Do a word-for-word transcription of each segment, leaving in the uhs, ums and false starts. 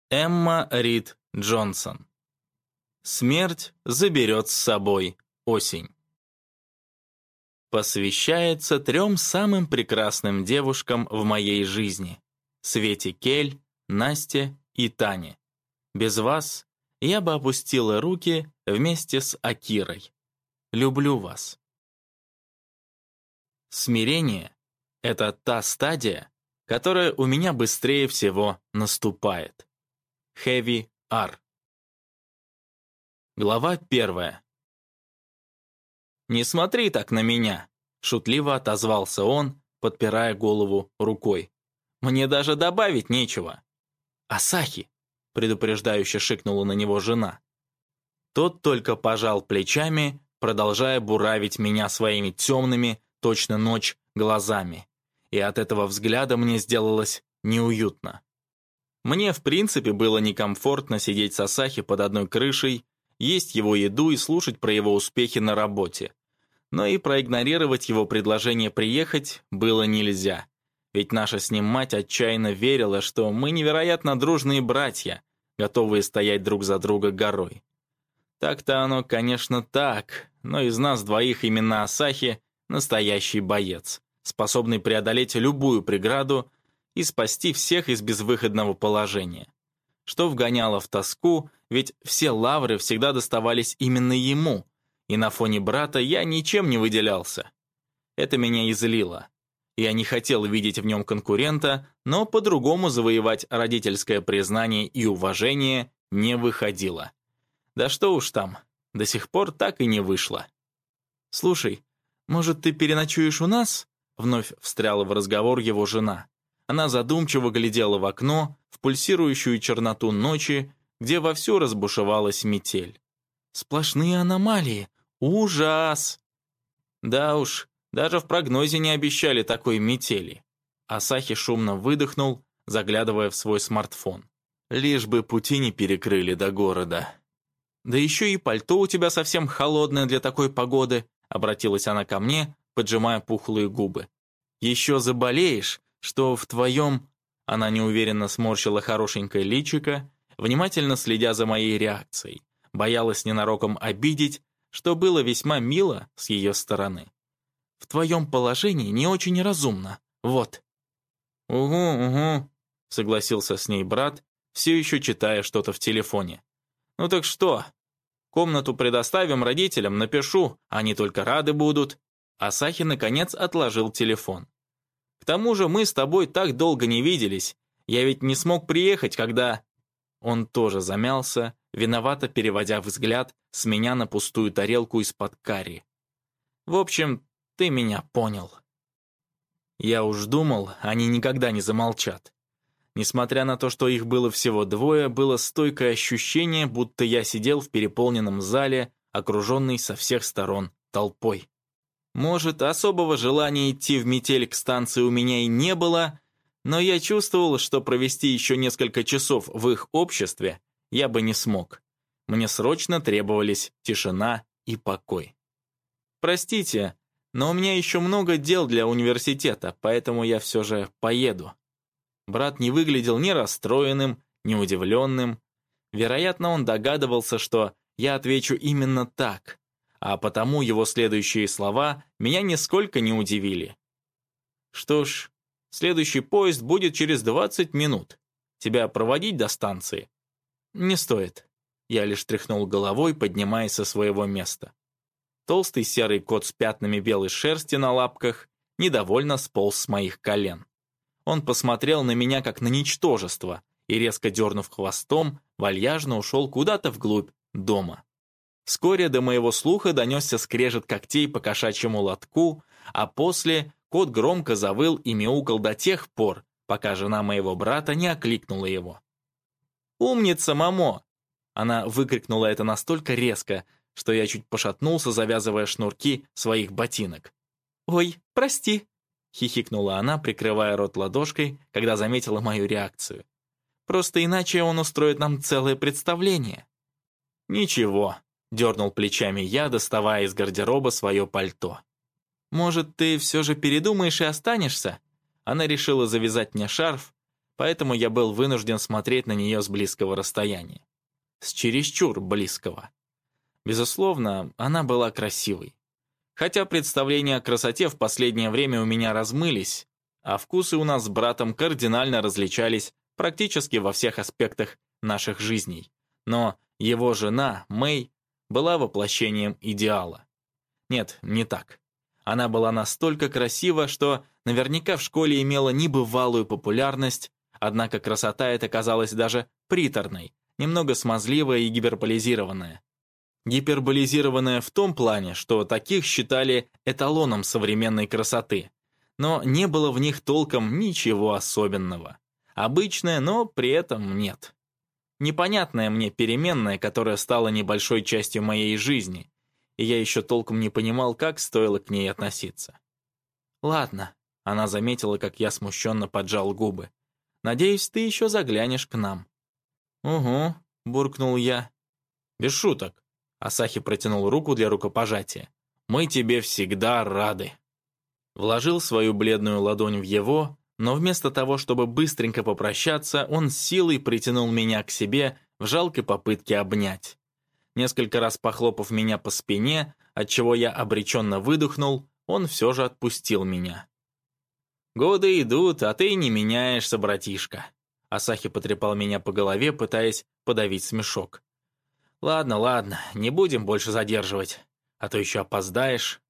Эмма Рид Джонсон. Смерть заберет с собой осень. Посвящается трем самым прекрасным девушкам в моей жизни: Свете Кель, Насте и Тане. Без вас я бы опустила руки вместе с Акирой. Люблю вас. Смирение — это та стадия, которая у меня быстрее всего наступает. Хэви Ар. Глава первая. «Не смотри так на меня», — шутливо отозвался он, подпирая голову рукой. «Мне даже добавить нечего». «Асахи», — предупреждающе шикнула на него жена. Тот только пожал плечами, продолжая буравить меня своими темными, точно ночь, глазами. И от этого взгляда мне сделалось неуютно. Мне, в принципе, было некомфортно сидеть с Асахи под одной крышей, есть его еду и слушать про его успехи на работе. Но и проигнорировать его предложение приехать было нельзя. Ведь наша с ним мать отчаянно верила, что мы невероятно дружные братья, готовые стоять друг за друга горой. Так-то оно, конечно, так, но из нас двоих именно Асахи — настоящий боец, способный преодолеть любую преграду и спасти всех из безвыходного положения. Что вгоняло в тоску, ведь все лавры всегда доставались именно ему, и на фоне брата я ничем не выделялся. Это меня и злило. Я не хотел видеть в нем конкурента, но по-другому завоевать родительское признание и уважение не выходило. Да что уж там, до сих пор так и не вышло. «Слушай, может, ты переночуешь у нас?» Вновь встряла в разговор его жена. Она задумчиво глядела в окно, в пульсирующую черноту ночи, где вовсю разбушевалась метель. «Сплошные аномалии! Ужас!» Да уж, даже в прогнозе не обещали такой метели. Асахи шумно выдохнул, заглядывая в свой смартфон. «Лишь бы пути не перекрыли до города». «Да еще и пальто у тебя совсем холодное для такой погоды», обратилась она ко мне, поджимая пухлые губы. «Еще заболеешь, что в твоем...» Она неуверенно сморщила хорошенькое личико, внимательно следя за моей реакцией. Боялась ненароком обидеть, что было весьма мило с ее стороны. «В твоем положении не очень разумно. Вот». «Угу, угу», — согласился с ней брат, все еще читая что-то в телефоне. «Ну так что? Комнату предоставим родителям, напишу, они только рады будут». Асахи, наконец, отложил телефон. «К тому же мы с тобой так долго не виделись. Я ведь не смог приехать, когда...» Он тоже замялся, виновато переводя взгляд с меня на пустую тарелку из-под карри. «В общем, ты меня понял». Я уж думал, они никогда не замолчат. Несмотря на то, что их было всего двое, было стойкое ощущение, будто я сидел в переполненном зале, окруженный со всех сторон толпой. Может, особого желания идти в метель к станции у меня и не было, но я чувствовал, что провести еще несколько часов в их обществе я бы не смог. Мне срочно требовались тишина и покой. «Простите, но у меня еще много дел для университета, поэтому я все же поеду». Брат не выглядел ни расстроенным, ни удивленным. Вероятно, он догадывался, что я отвечу именно так, а потому его следующие слова меня нисколько не удивили. «Что ж, следующий поезд будет через двадцать минут. Тебя проводить до станции?» «Не стоит». Я лишь тряхнул головой, поднимаясь со своего места. Толстый серый кот с пятнами белой шерсти на лапках недовольно сполз с моих колен. Он посмотрел на меня как на ничтожество и, резко дернув хвостом, вальяжно ушел куда-то вглубь дома. Вскоре до моего слуха донесся скрежет когтей по кошачьему лотку, а после кот громко завыл и мяукал до тех пор, пока жена моего брата не окликнула его. «Умница, мамо!» Она выкрикнула это настолько резко, что я чуть пошатнулся, завязывая шнурки своих ботинок. «Ой, прости!» — хихикнула она, прикрывая рот ладошкой, когда заметила мою реакцию. «Просто иначе он устроит нам целое представление». «Ничего», — дернул плечами я, доставая из гардероба свое пальто. «Может, ты все же передумаешь и останешься?» Она решила завязать мне шарф, поэтому я был вынужден смотреть на нее с близкого расстояния. С чересчур близкого. Безусловно, она была красивой. Хотя представления о красоте в последнее время у меня размылись, а вкусы у нас с братом кардинально различались практически во всех аспектах наших жизней. Но его жена, Мэй, была воплощением идеала. Нет, не так. Она была настолько красива, что наверняка в школе имела небывалую популярность, однако красота эта казалась даже приторной, немного смазливая и гиперболизированная. Гиперболизированная в том плане, что таких считали эталоном современной красоты, но не было в них толком ничего особенного. Обычное, но при этом нет. Непонятная мне переменная, которая стала небольшой частью моей жизни, и я еще толком не понимал, как стоило к ней относиться. «Ладно», — она заметила, как я смущенно поджал губы. «Надеюсь, ты еще заглянешь к нам». «Угу», — буркнул я. «Без шуток», — Асахи протянул руку для рукопожатия. «Мы тебе всегда рады». Вложил свою бледную ладонь в его, но вместо того, чтобы быстренько попрощаться, он с силой притянул меня к себе в жалкой попытке обнять. Несколько раз похлопав меня по спине, отчего я обреченно выдохнул, он все же отпустил меня. «Годы идут, а ты не меняешься, братишка». Асахи потрепал меня по голове, пытаясь подавить смешок. «Ладно, ладно, не будем больше задерживать, а то еще опоздаешь».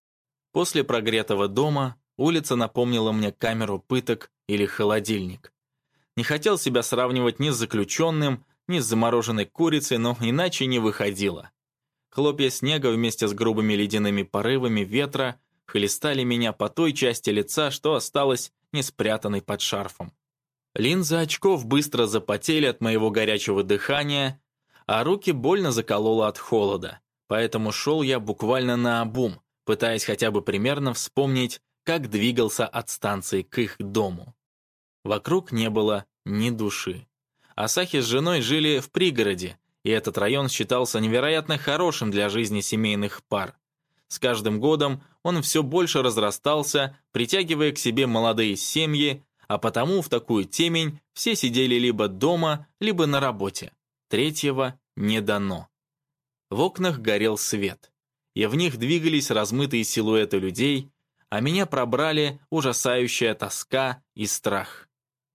После прогретого дома улица напомнила мне камеру пыток или холодильник. Не хотел себя сравнивать ни с заключенным, ни с замороженной курицей, но иначе не выходило. Хлопья снега вместе с грубыми ледяными порывами ветра хлестали меня по той части лица, что осталось не спрятанной под шарфом. Линзы очков быстро запотели от моего горячего дыхания, а руки больно закололо от холода, поэтому шел я буквально наобум, пытаясь хотя бы примерно вспомнить, как двигался от станции к их дому. Вокруг не было ни души. Асахи с женой жили в пригороде, и этот район считался невероятно хорошим для жизни семейных пар. С каждым годом он все больше разрастался, притягивая к себе молодые семьи, а потому в такую темень все сидели либо дома, либо на работе. Третьего не дано. В окнах горел свет, и в них двигались размытые силуэты людей, а меня пробрали ужасающая тоска и страх.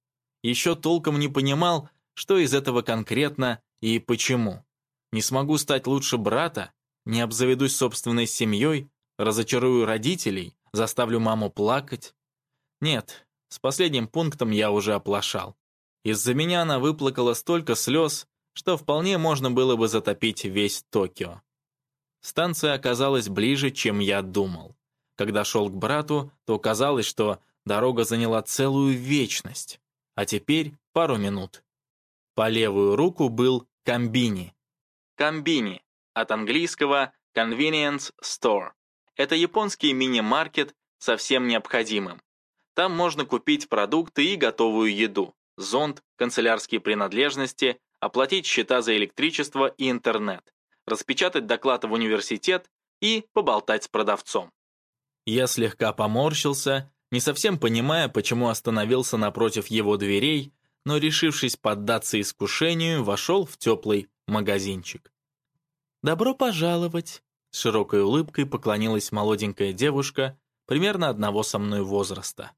Еще толком не понимал, что из этого конкретно и почему. Не смогу стать лучше брата, не обзаведусь собственной семьей, разочарую родителей, заставлю маму плакать. Нет, с последним пунктом я уже оплошал. Из-за меня она выплакала столько слез, что вполне можно было бы затопить весь Токио. Станция оказалась ближе, чем я думал. Когда шел к брату, то казалось, что дорога заняла целую вечность, а теперь пару минут. По левую руку был комбини. Комбини, от английского convenience store. Это японский мини-маркет со всем необходимым. Там можно купить продукты и готовую еду, зонт, канцелярские принадлежности, оплатить счета за электричество и интернет, распечатать доклад в университет и поболтать с продавцом. Я слегка поморщился, не совсем понимая, почему остановился напротив его дверей, но, решившись поддаться искушению, вошел в теплый магазинчик. «Добро пожаловать!» С широкой улыбкой поклонилась молоденькая девушка, примерно одного со мной возраста.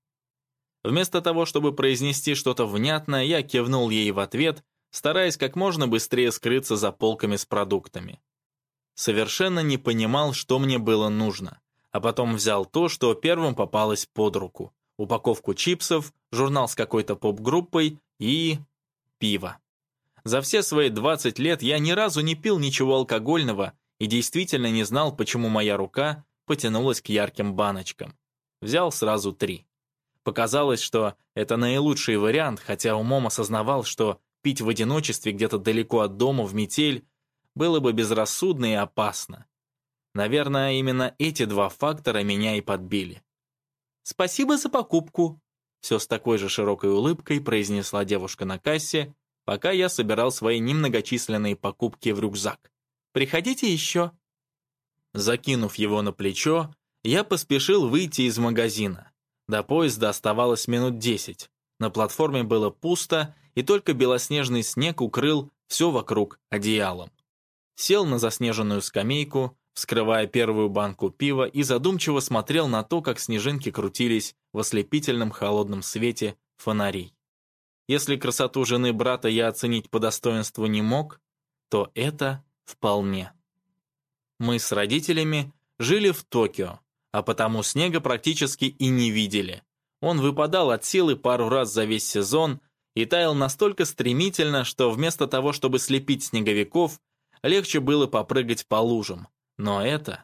Вместо того, чтобы произнести что-то внятное, я кивнул ей в ответ, стараясь как можно быстрее скрыться за полками с продуктами. Совершенно не понимал, что мне было нужно, а потом взял то, что первым попалось под руку. Упаковку чипсов, журнал с какой-то поп-группой и... пиво. За все свои двадцать лет я ни разу не пил ничего алкогольного и действительно не знал, почему моя рука потянулась к ярким баночкам. Взял сразу три. Показалось, что это наилучший вариант, хотя умом осознавал, что пить в одиночестве где-то далеко от дома в метель было бы безрассудно и опасно. Наверное, именно эти два фактора меня и подбили. «Спасибо за покупку», — все с такой же широкой улыбкой произнесла девушка на кассе, пока я собирал свои немногочисленные покупки в рюкзак. «Приходите еще». Закинув его на плечо, я поспешил выйти из магазина. До поезда оставалось минут десять, На платформе было пусто, и только белоснежный снег укрыл все вокруг одеялом. Сел на заснеженную скамейку, вскрывая первую банку пива, и задумчиво смотрел на то, как снежинки крутились в ослепительном холодном свете фонарей. Если красоту жены брата я оценить по достоинству не мог, то это вполне. Мы с родителями жили в Токио, а потому снега практически и не видели. Он выпадал от силы пару раз за весь сезон и таял настолько стремительно, что вместо того, чтобы слепить снеговиков, легче было попрыгать по лужам. Но это...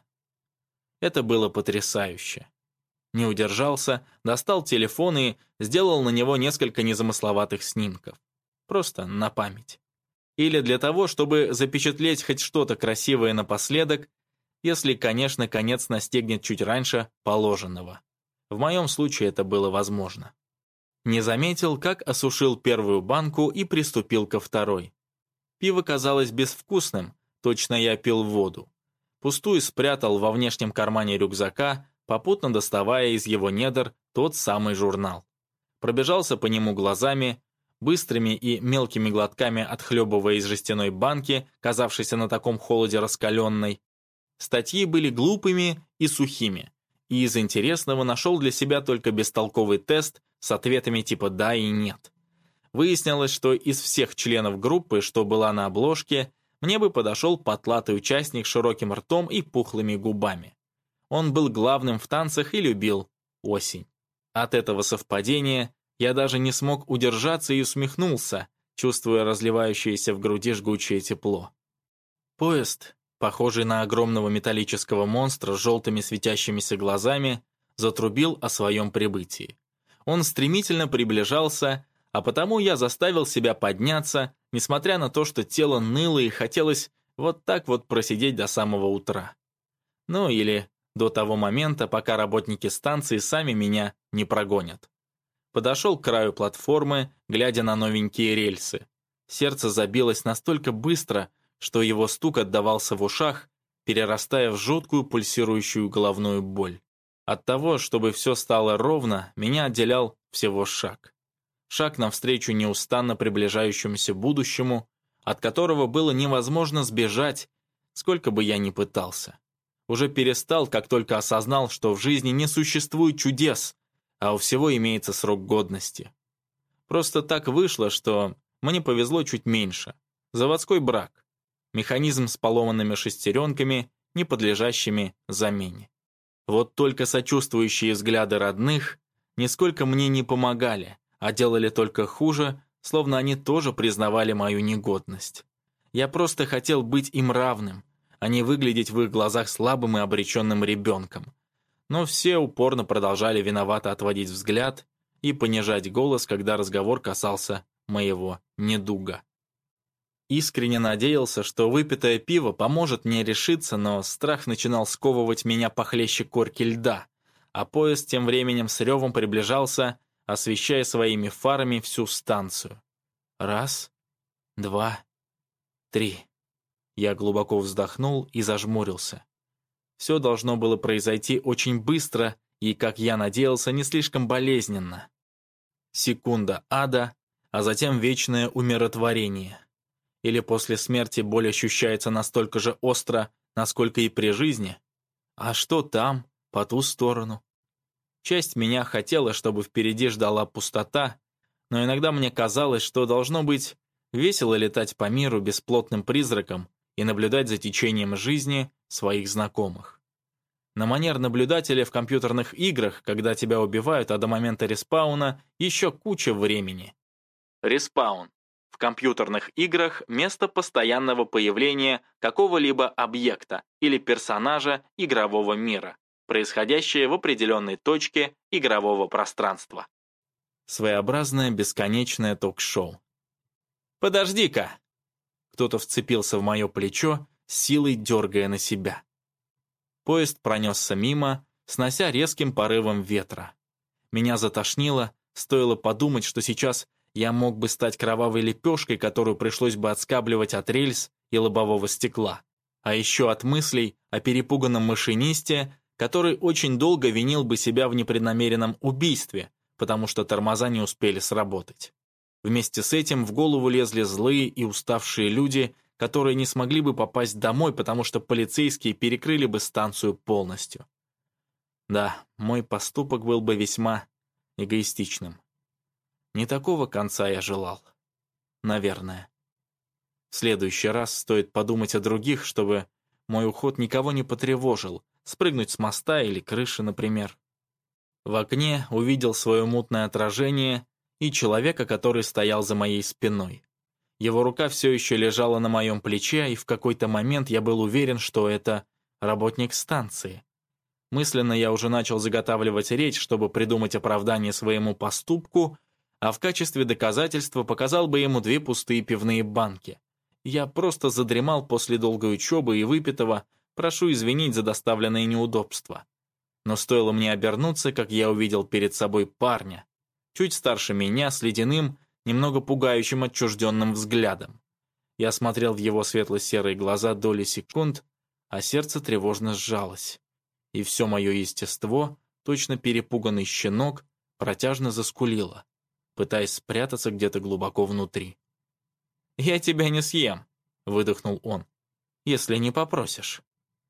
Это было потрясающе. Не удержался, достал телефон и сделал на него несколько незамысловатых снимков. Просто на память. Или для того, чтобы запечатлеть хоть что-то красивое напоследок, если, конечно, конец настигнет чуть раньше положенного. В моем случае это было возможно. Не заметил, как осушил первую банку и приступил ко второй. Пиво казалось безвкусным, точно я пил воду. Пустую спрятал во внешнем кармане рюкзака, попутно доставая из его недр тот самый журнал. Пробежался по нему глазами, быстрыми и мелкими глотками отхлебывая из жестяной банки, казавшейся на таком холоде раскаленной. Статьи были глупыми и сухими, и из интересного нашел для себя только бестолковый тест с ответами типа «да» и «нет». Выяснилось, что из всех членов группы, что была на обложке, мне бы подошел потлатый участник с широким ртом и пухлыми губами. Он был главным в танцах и любил осень. От этого совпадения я даже не смог удержаться и усмехнулся, чувствуя разливающееся в груди жгучее тепло. Поезд, похожий на огромного металлического монстра с желтыми светящимися глазами, затрубил о своем прибытии. Он стремительно приближался, а потому я заставил себя подняться, несмотря на то, что тело ныло и хотелось вот так вот просидеть до самого утра. Ну или до того момента, пока работники станции сами меня не прогонят. Подошел к краю платформы, глядя на новенькие рельсы. Сердце забилось настолько быстро, что его стук отдавался в ушах, перерастая в жуткую пульсирующую головную боль. От того, чтобы все стало ровно, меня отделял всего шаг. Шаг навстречу неустанно приближающемуся будущему, от которого было невозможно сбежать, сколько бы я ни пытался. Уже перестал, как только осознал, что в жизни не существует чудес, а у всего имеется срок годности. Просто так вышло, что мне повезло чуть меньше. Заводской брак. Механизм с поломанными шестеренками, не подлежащими замене. Вот только сочувствующие взгляды родных нисколько мне не помогали, а делали только хуже, словно они тоже признавали мою негодность. Я просто хотел быть им равным, а не выглядеть в их глазах слабым и обреченным ребенком. Но все упорно продолжали виновато отводить взгляд и понижать голос, когда разговор касался моего недуга. Искренне надеялся, что выпитое пиво поможет мне решиться, но страх начинал сковывать меня похлеще корки льда, а поезд тем временем с ревом приближался, освещая своими фарами всю станцию. Раз, два, три. Я глубоко вздохнул и зажмурился. Все должно было произойти очень быстро и, как я надеялся, не слишком болезненно. Секунда ада, а затем вечное умиротворение. Или после смерти боль ощущается настолько же остро, насколько и при жизни? А что там, по ту сторону? Часть меня хотела, чтобы впереди ждала пустота, но иногда мне казалось, что должно быть весело летать по миру бесплотным призраком и наблюдать за течением жизни своих знакомых. На манер наблюдателя в компьютерных играх, когда тебя убивают, а до момента респауна еще куча времени. Респаун. В компьютерных играх место постоянного появления какого-либо объекта или персонажа игрового мира, происходящее в определенной точке игрового пространства. Своеобразное бесконечное ток-шоу. «Подожди-ка!» Кто-то вцепился в мое плечо, силой дергая на себя. Поезд пронесся мимо, снося резким порывом ветра. Меня затошнило, стоило подумать, что сейчас я мог бы стать кровавой лепешкой, которую пришлось бы отскабливать от рельс и лобового стекла. А еще от мыслей о перепуганном машинисте, который очень долго винил бы себя в непреднамеренном убийстве, потому что тормоза не успели сработать. Вместе с этим в голову лезли злые и уставшие люди, которые не смогли бы попасть домой, потому что полицейские перекрыли бы станцию полностью. Да, мой поступок был бы весьма эгоистичным. Не такого конца я желал. Наверное. В следующий раз стоит подумать о других, чтобы мой уход никого не потревожил, спрыгнуть с моста или крыши, например. В окне увидел свое мутное отражение и человека, который стоял за моей спиной. Его рука все еще лежала на моем плече, и в какой-то момент я был уверен, что это работник станции. Мысленно я уже начал заготавливать речь, чтобы придумать оправдание своему поступку, а в качестве доказательства показал бы ему две пустые пивные банки. Я просто задремал после долгой учебы и выпитого, прошу извинить за доставленные неудобства. Но стоило мне обернуться, как я увидел перед собой парня, чуть старше меня, с ледяным, немного пугающим отчужденным взглядом. Я смотрел в его светло-серые глаза доли секунд, а сердце тревожно сжалось. И все мое естество, точно перепуганный щенок, протяжно заскулило, пытаясь спрятаться где-то глубоко внутри. «Я тебя не съем», — выдохнул он, — «если не попросишь».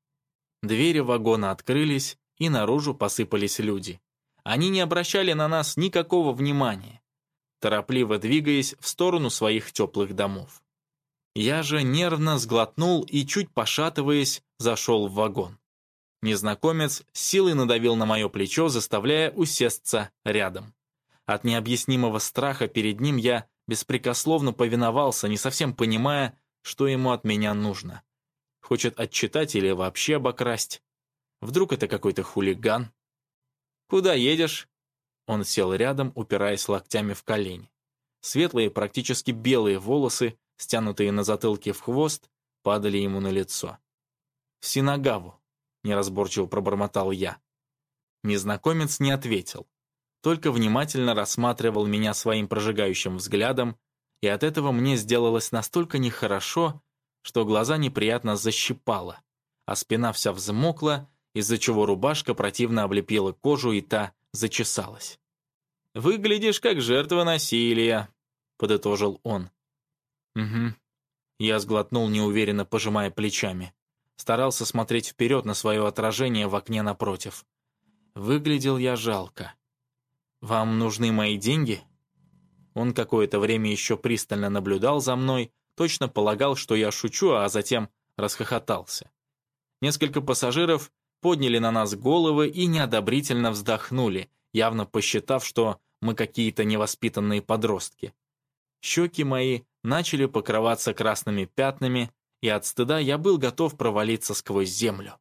Двери вагона открылись, и наружу посыпались люди. Они не обращали на нас никакого внимания, торопливо двигаясь в сторону своих теплых домов. Я же нервно сглотнул и, чуть пошатываясь, зашел в вагон. Незнакомец с силой надавил на мое плечо, заставляя усесться рядом. От необъяснимого страха перед ним я беспрекословно повиновался, не совсем понимая, что ему от меня нужно. Хочет отчитать или вообще обокрасть? Вдруг это какой-то хулиган? «Куда едешь?» Он сел рядом, упираясь локтями в колени. Светлые, практически белые волосы, стянутые на затылке в хвост, падали ему на лицо. «В Синагаву», — неразборчиво пробормотал я. Незнакомец не ответил, только внимательно рассматривал меня своим прожигающим взглядом, и от этого мне сделалось настолько нехорошо, что глаза неприятно защипало, а спина вся взмокла, из-за чего рубашка противно облепила кожу, и та зачесалась. «Выглядишь как жертва насилия», — подытожил он. «Угу». Я сглотнул, неуверенно пожимая плечами. Старался смотреть вперед на свое отражение в окне напротив. Выглядел я жалко. «Вам нужны мои деньги?» Он какое-то время еще пристально наблюдал за мной, точно полагал, что я шучу, а затем расхохотался. Несколько пассажиров подняли на нас головы и неодобрительно вздохнули, явно посчитав, что мы какие-то невоспитанные подростки. Щеки мои начали покрываться красными пятнами, и от стыда я был готов провалиться сквозь землю.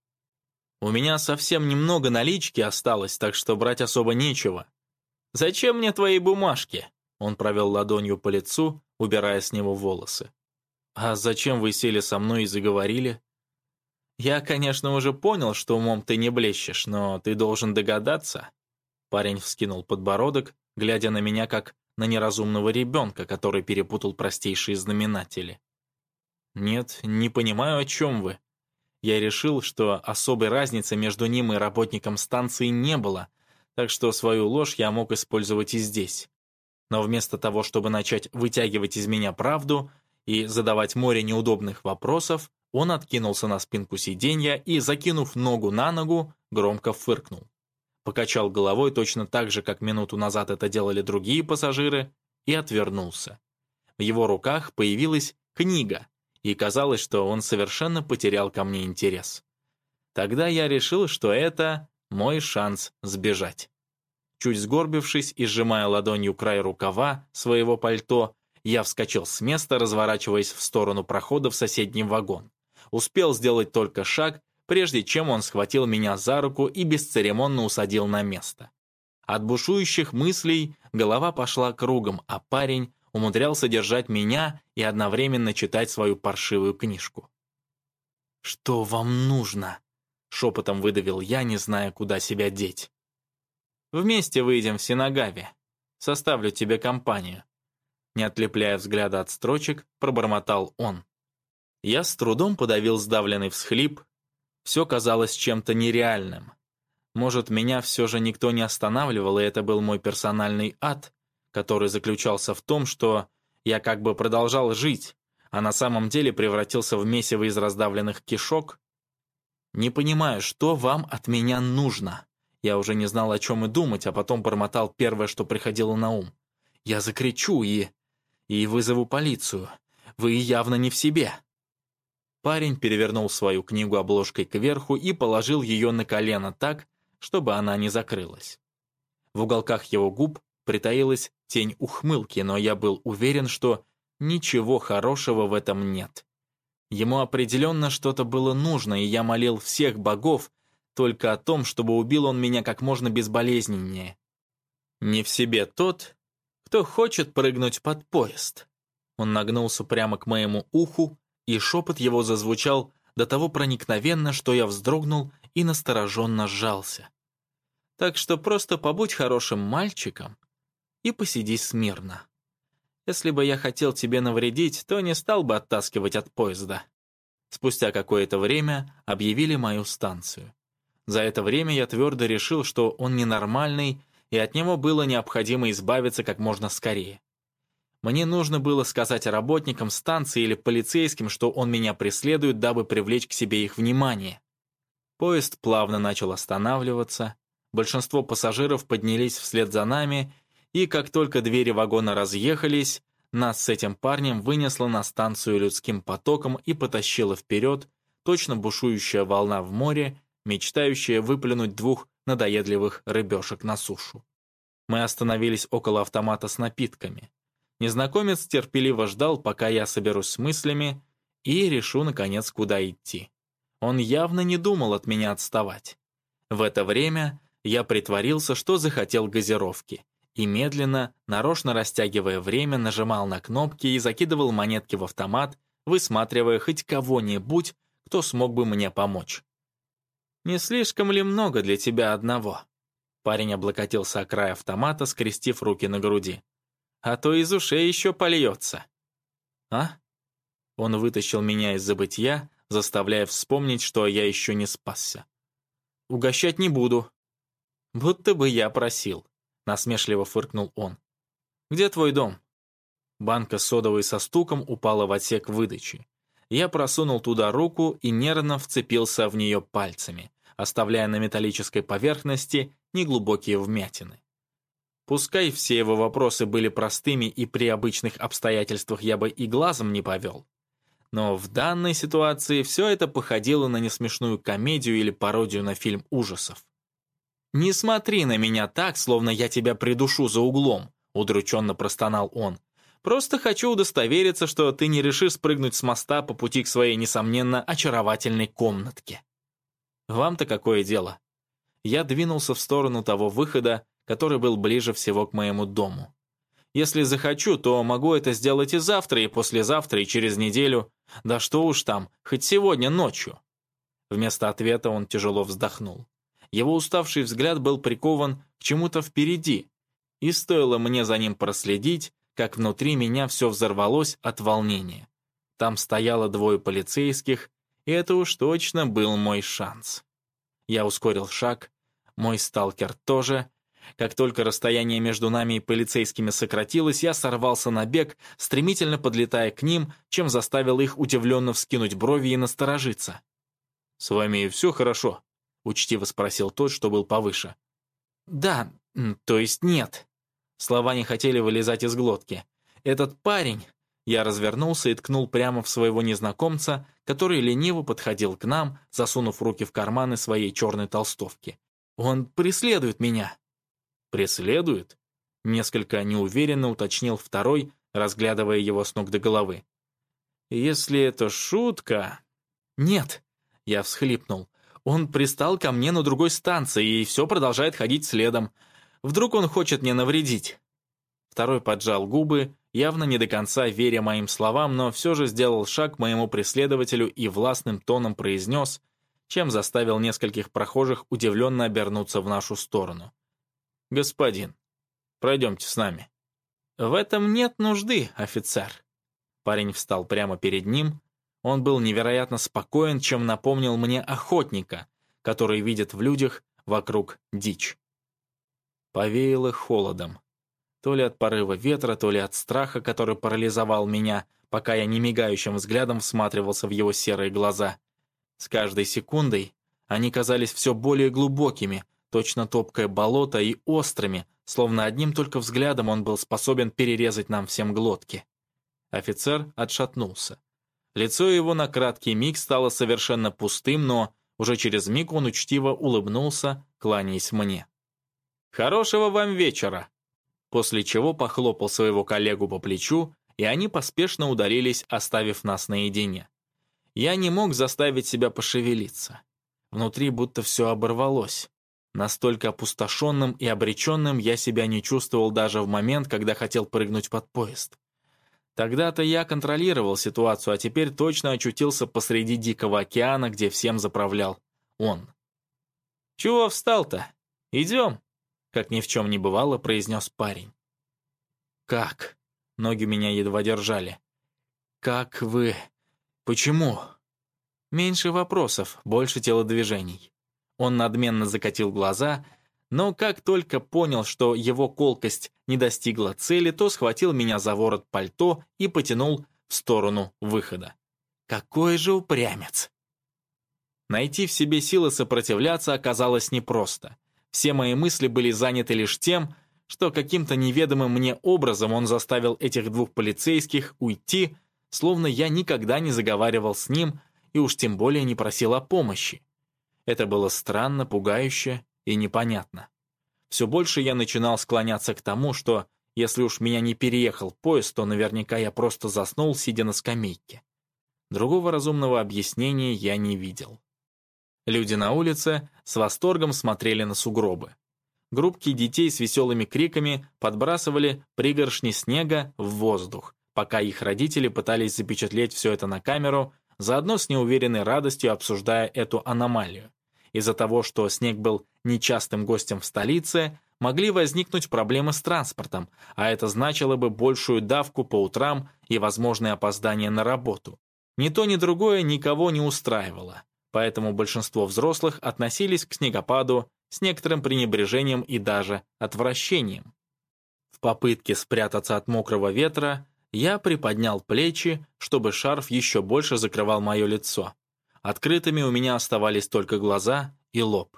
У меня совсем немного налички осталось, так что брать особо нечего. «Зачем мне твои бумажки?» Он провел ладонью по лицу, убирая с него волосы. «А зачем вы сели со мной и заговорили?» «Я, конечно, уже понял, что умом ты не блещешь, но ты должен догадаться». Парень вскинул подбородок, глядя на меня как на неразумного ребенка, который перепутал простейшие знаменатели. «Нет, не понимаю, о чем вы». Я решил, что особой разницы между ним и работником станции не было, так что свою ложь я мог использовать и здесь. Но вместо того, чтобы начать вытягивать из меня правду и задавать море неудобных вопросов, он откинулся на спинку сиденья и, закинув ногу на ногу, громко фыркнул. Покачал головой точно так же, как минуту назад это делали другие пассажиры, и отвернулся. В его руках появилась книга, и казалось, что он совершенно потерял ко мне интерес. Тогда я решил, что это мой шанс сбежать. Чуть сгорбившись и сжимая ладонью край рукава своего пальто, я вскочил с места, разворачиваясь в сторону прохода в соседний вагон. Успел сделать только шаг, прежде чем он схватил меня за руку и бесцеремонно усадил на место. От бушующих мыслей голова пошла кругом, а парень умудрялся держать меня и одновременно читать свою паршивую книжку. «Что вам нужно?» — шепотом выдавил я, не зная, куда себя деть. «Вместе выйдем в Синагаве. Составлю тебе компанию». Не отлепляя взгляда от строчек, пробормотал он. Я с трудом подавил сдавленный всхлип. Все казалось чем-то нереальным. Может, меня все же никто не останавливал, и это был мой персональный ад, который заключался в том, что я как бы продолжал жить, а на самом деле превратился в месиво из раздавленных кишок? Не понимаю, что вам от меня нужно. Я уже не знал, о чем и думать, а потом бормотал первое, что приходило на ум. Я закричу и... и вызову полицию. Вы явно не в себе. Парень перевернул свою книгу обложкой кверху и положил ее на колено так, чтобы она не закрылась. В уголках его губ притаилась тень ухмылки, но я был уверен, что ничего хорошего в этом нет. Ему определенно что-то было нужно, и я молил всех богов только о том, чтобы убил он меня как можно безболезненнее. Не в себе тот, кто хочет прыгнуть под поезд. Он нагнулся прямо к моему уху, и шепот его зазвучал до того проникновенно, что я вздрогнул и настороженно сжался. Так что просто побудь хорошим мальчиком и посиди смирно. Если бы я хотел тебе навредить, то не стал бы оттаскивать от поезда. Спустя какое-то время объявили мою станцию. За это время я твердо решил, что он ненормальный, и от него было необходимо избавиться как можно скорее. Мне нужно было сказать работникам станции или полицейским, что он меня преследует, дабы привлечь к себе их внимание. Поезд плавно начал останавливаться, большинство пассажиров поднялись вслед за нами, и как только двери вагона разъехались, нас с этим парнем вынесло на станцию людским потоком и потащило вперед, точно бушующая волна в море, мечтающая выплюнуть двух надоедливых рыбешек на сушу. Мы остановились около автомата с напитками. Незнакомец терпеливо ждал, пока я соберусь с мыслями и решу, наконец, куда идти. Он явно не думал от меня отставать. В это время я притворился, что захотел газировки, и медленно, нарочно растягивая время, нажимал на кнопки и закидывал монетки в автомат, высматривая хоть кого-нибудь, кто смог бы мне помочь. «Не слишком ли много для тебя одного?» Парень облокотился о край автомата, скрестив руки на груди. «А то из ушей еще польется». «А?» Он вытащил меня из забытья, заставляя вспомнить, что я еще не спасся. «Угощать не буду». «Будто бы я просил», — насмешливо фыркнул он. «Где твой дом?» Банка содовой со стуком упала в отсек выдачи. Я просунул туда руку и нервно вцепился в нее пальцами, оставляя на металлической поверхности неглубокие вмятины. Пускай все его вопросы были простыми и при обычных обстоятельствах я бы и глазом не повел, но в данной ситуации все это походило на несмешную комедию или пародию на фильм ужасов. «Не смотри на меня так, словно я тебя придушу за углом», — удрученно простонал он. «Просто хочу удостовериться, что ты не решишь спрыгнуть с моста по пути к своей, несомненно, очаровательной комнатке». «Вам-то какое дело?» Я двинулся в сторону того выхода, который был ближе всего к моему дому. Если захочу, то могу это сделать и завтра, и послезавтра, и через неделю. Да что уж там, хоть сегодня ночью. Вместо ответа он тяжело вздохнул. Его уставший взгляд был прикован к чему-то впереди, и стоило мне за ним проследить, как внутри меня все взорвалось от волнения. Там стояло двое полицейских, и это уж точно был мой шанс. Я ускорил шаг, мой сталкер тоже. Как только расстояние между нами и полицейскими сократилось, я сорвался на бег, стремительно подлетая к ним, чем заставил их удивленно вскинуть брови и насторожиться. «С вами все хорошо?» — учтиво спросил тот, что был повыше. «Да, то есть нет». Слова не хотели вылезать из глотки. «Этот парень...» Я развернулся и ткнул прямо в своего незнакомца, который лениво подходил к нам, засунув руки в карманы своей черной толстовки. «Он преследует меня». «Преследует?» — несколько неуверенно уточнил второй, разглядывая его с ног до головы. «Если это шутка...» «Нет», — я всхлипнул. «Он пристал ко мне на другой станции и все продолжает ходить следом. Вдруг он хочет мне навредить?» Второй поджал губы, явно не до конца веря моим словам, но все же сделал шаг к моему преследователю и властным тоном произнес, чем заставил нескольких прохожих удивленно обернуться в нашу сторону. «Господин, пройдемте с нами». «В этом нет нужды, офицер». Парень встал прямо перед ним. Он был невероятно спокоен, чем напомнил мне охотника, который видит в людях вокруг дичь. Повеяло холодом. То ли от порыва ветра, то ли от страха, который парализовал меня, пока я немигающим взглядом всматривался в его серые глаза. С каждой секундой они казались все более глубокими, точно топкое болото, и острыми, словно одним только взглядом он был способен перерезать нам всем глотки. Офицер отшатнулся. Лицо его на краткий миг стало совершенно пустым, но уже через миг он учтиво улыбнулся, кланяясь мне. «Хорошего вам вечера!» После чего похлопал своего коллегу по плечу, и они поспешно удалились, оставив нас наедине. Я не мог заставить себя пошевелиться. Внутри будто все оборвалось. Настолько опустошенным и обреченным я себя не чувствовал даже в момент, когда хотел прыгнуть под поезд. Тогда-то я контролировал ситуацию, а теперь точно очутился посреди дикого океана, где всем заправлял он. «Чего встал-то? Идем!» Как ни в чем не бывало, произнес парень. «Как?» Ноги меня едва держали. «Как вы? Почему?» Меньше вопросов, больше телодвижений. Он надменно закатил глаза, но как только понял, что его колкость не достигла цели, то схватил меня за ворот пальто и потянул в сторону выхода. Какой же упрямец! Найти в себе силы сопротивляться оказалось непросто. Все мои мысли были заняты лишь тем, что каким-то неведомым мне образом он заставил этих двух полицейских уйти, словно я никогда не заговаривал с ним и уж тем более не просил о помощи. Это было странно, пугающе и непонятно. Все больше я начинал склоняться к тому, что если уж меня не переехал поезд, то наверняка я просто заснул, сидя на скамейке. Другого разумного объяснения я не видел. Люди на улице с восторгом смотрели на сугробы. Группки детей с веселыми криками подбрасывали пригоршни снега в воздух, пока их родители пытались запечатлеть все это на камеру, заодно с неуверенной радостью обсуждая эту аномалию. Из-за того, что снег был нечастым гостем в столице, могли возникнуть проблемы с транспортом, а это значило бы большую давку по утрам и возможное опоздание на работу. Ни то, ни другое никого не устраивало, поэтому большинство взрослых относились к снегопаду с некоторым пренебрежением и даже отвращением. В попытке спрятаться от мокрого ветра я приподнял плечи, чтобы шарф еще больше закрывал мое лицо. Открытыми у меня оставались только глаза и лоб.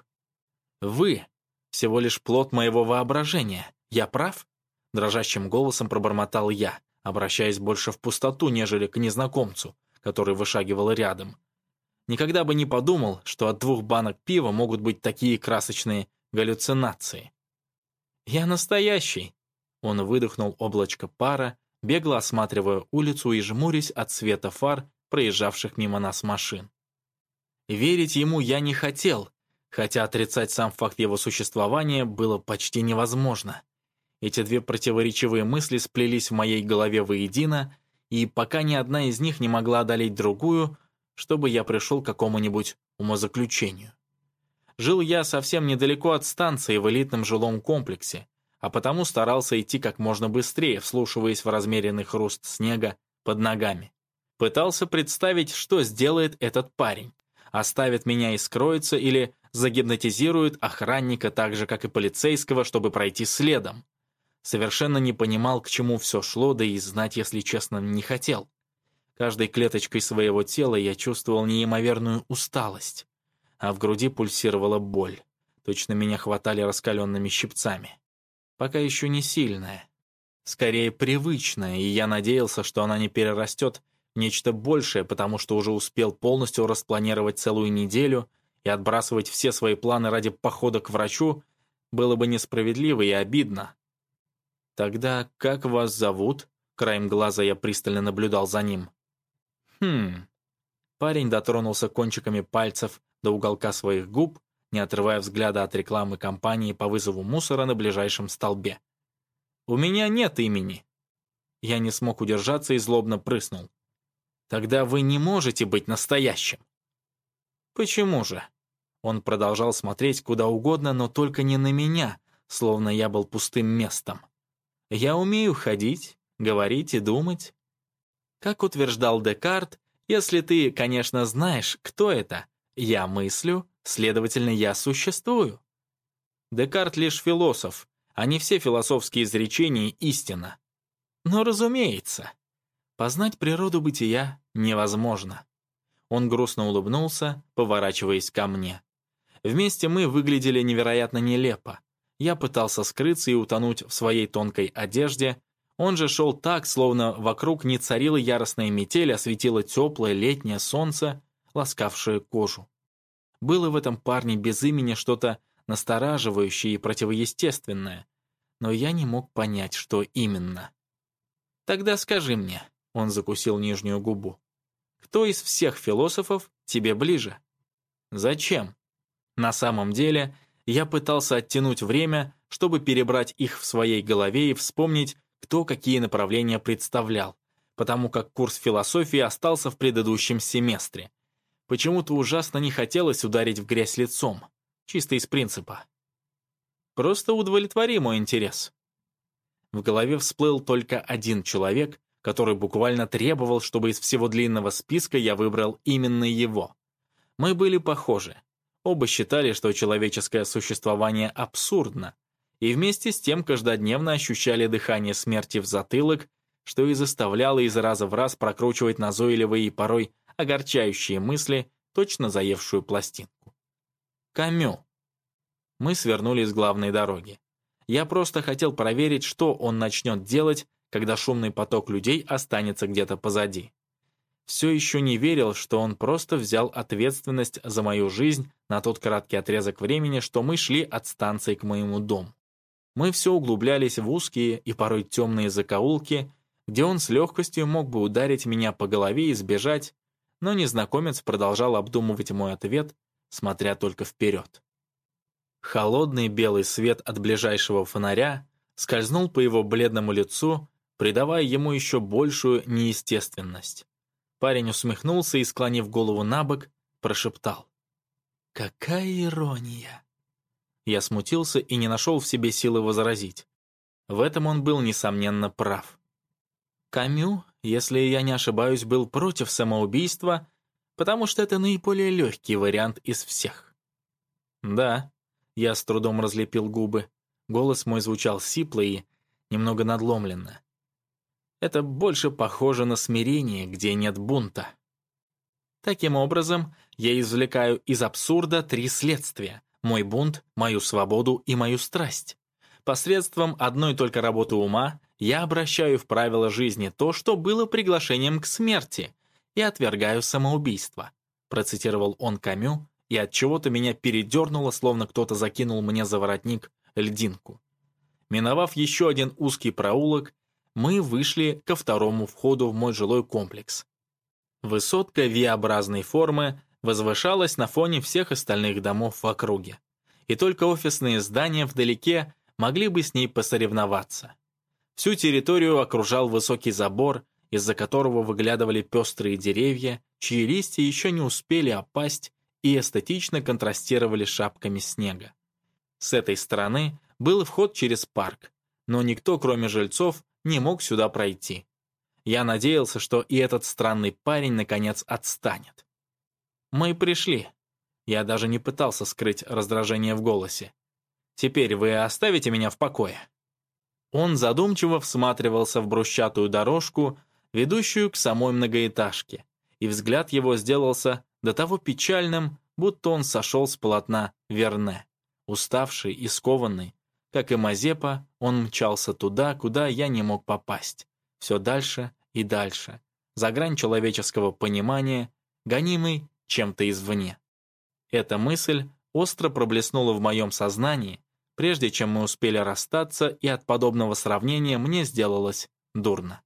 «Вы — всего лишь плод моего воображения. Я прав?» Дрожащим голосом пробормотал я, обращаясь больше в пустоту, нежели к незнакомцу, который вышагивал рядом. Никогда бы не подумал, что от двух банок пива могут быть такие красочные галлюцинации. «Я настоящий!» Он выдохнул облачко пара, бегло осматривая улицу и жмурясь от света фар, проезжавших мимо нас машин. Верить ему я не хотел, хотя отрицать сам факт его существования было почти невозможно. Эти две противоречивые мысли сплелись в моей голове воедино, и пока ни одна из них не могла одолеть другую, чтобы я пришел к какому-нибудь умозаключению. Жил я совсем недалеко от станции в элитном жилом комплексе, а потому старался идти как можно быстрее, вслушиваясь в размеренный хруст снега под ногами. Пытался представить, что сделает этот парень. Оставит меня и скроется или загипнотизирует охранника так же, как и полицейского, чтобы пройти следом. Совершенно не понимал, к чему все шло, да и знать, если честно, не хотел. Каждой клеточкой своего тела я чувствовал неимоверную усталость, а в груди пульсировала боль. Точно меня хватали раскаленными щипцами. Пока еще не сильная. Скорее привычная, и я надеялся, что она не перерастет в нечто большее, потому что уже успел полностью распланировать целую неделю, и отбрасывать все свои планы ради похода к врачу было бы несправедливо и обидно. «Тогда как вас зовут?» Краем глаза я пристально наблюдал за ним. «Хм...» Парень дотронулся кончиками пальцев до уголка своих губ, не отрывая взгляда от рекламы компании по вызову мусора на ближайшем столбе. «У меня нет имени». Я не смог удержаться и злобно прыснул. «Тогда вы не можете быть настоящим». «Почему же?» Он продолжал смотреть куда угодно, но только не на меня, словно я был пустым местом. «Я умею ходить, говорить и думать». Как утверждал Декарт, если ты, конечно, знаешь, кто это, я мыслю, следовательно, я существую. Декарт лишь философ, а не все философские изречения истина. Но, разумеется, познать природу бытия невозможно. Он грустно улыбнулся, поворачиваясь ко мне. Вместе мы выглядели невероятно нелепо. Я пытался скрыться и утонуть в своей тонкой одежде. Он же шел так, словно вокруг не царила яростная метель, а светило теплое летнее солнце, ласкавшее кожу. Было в этом парне без имени что-то настораживающее и противоестественное, но я не мог понять, что именно. «Тогда скажи мне», — он закусил нижнюю губу, «кто из всех философов тебе ближе?» «Зачем?» На самом деле, я пытался оттянуть время, чтобы перебрать их в своей голове и вспомнить, кто какие направления представлял, потому как курс философии остался в предыдущем семестре. Почему-то ужасно не хотелось ударить в грязь лицом, чисто из принципа. Просто удовлетвори мой интерес. В голове всплыл только один человек, который буквально требовал, чтобы из всего длинного списка я выбрал именно его. Мы были похожи. Оба считали, что человеческое существование абсурдно, и вместе с тем каждодневно ощущали дыхание смерти в затылок, что и заставляло из раза в раз прокручивать назойливые и порой огорчающие мысли, точно заевшую пластинку. Камю. Мы свернули с главной дороги. Я просто хотел проверить, что он начнет делать, когда шумный поток людей останется где-то позади. Все еще не верил, что он просто взял ответственность за мою жизнь на тот краткий отрезок времени, что мы шли от станции к моему дому. Мы все углублялись в узкие и порой темные закоулки, где он с легкостью мог бы ударить меня по голове и сбежать, но незнакомец продолжал обдумывать мой ответ, смотря только вперед. Холодный белый свет от ближайшего фонаря скользнул по его бледному лицу, придавая ему еще большую неестественность. Парень усмехнулся и, склонив голову на бок, прошептал: «Какая ирония!» Я смутился и не нашел в себе силы возразить. В этом он был, несомненно, прав. Камю, если я не ошибаюсь, был против самоубийства, потому что это наиболее легкий вариант из всех. Да, я с трудом разлепил губы. Голос мой звучал сипло и немного надломленно. Это больше похоже на смирение, где нет бунта. Таким образом, я извлекаю из абсурда три следствия: мой бунт, мою свободу и мою страсть. Посредством одной только работы ума я обращаю в правила жизни то, что было приглашением к смерти, и отвергаю самоубийство, процитировал он Камю, и от чего-то меня передернуло, словно кто-то закинул мне за воротник льдинку. Миновав еще один узкий проулок, мы вышли ко второму входу в мой жилой комплекс. Высотка V-образной формы возвышалась на фоне всех остальных домов в округе, и только офисные здания вдалеке могли бы с ней посоревноваться. Всю территорию окружал высокий забор, из-за которого выглядывали пестрые деревья, чьи листья еще не успели опасть и эстетично контрастировали шапками снега. С этой стороны был вход через парк, но никто, кроме жильцов, не мог сюда пройти. Я надеялся, что и этот странный парень наконец отстанет. Мы пришли. Я даже не пытался скрыть раздражение в голосе. Теперь вы оставите меня в покое? Он задумчиво всматривался в брусчатую дорожку, ведущую к самой многоэтажке, и взгляд его сделался до того печальным, будто он сошел с полотна Верне. Уставший и скованный, как и Мазепа, он мчался туда, куда я не мог попасть. Все дальше и дальше, за грань человеческого понимания, гонимый чем-то извне. Эта мысль остро проблеснула в моем сознании, прежде чем мы успели расстаться, и от подобного сравнения мне сделалось дурно.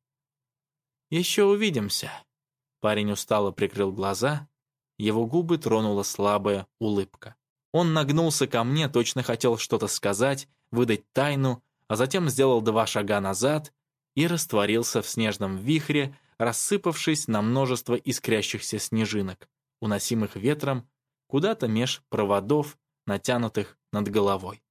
«Еще увидимся». Парень устало прикрыл глаза, его губы тронула слабая улыбка. Он нагнулся ко мне, точно хотел что-то сказать, выдать тайну, а затем сделал два шага назад и растворился в снежном вихре, рассыпавшись на множество искрящихся снежинок, уносимых ветром куда-то меж проводов, натянутых над головой.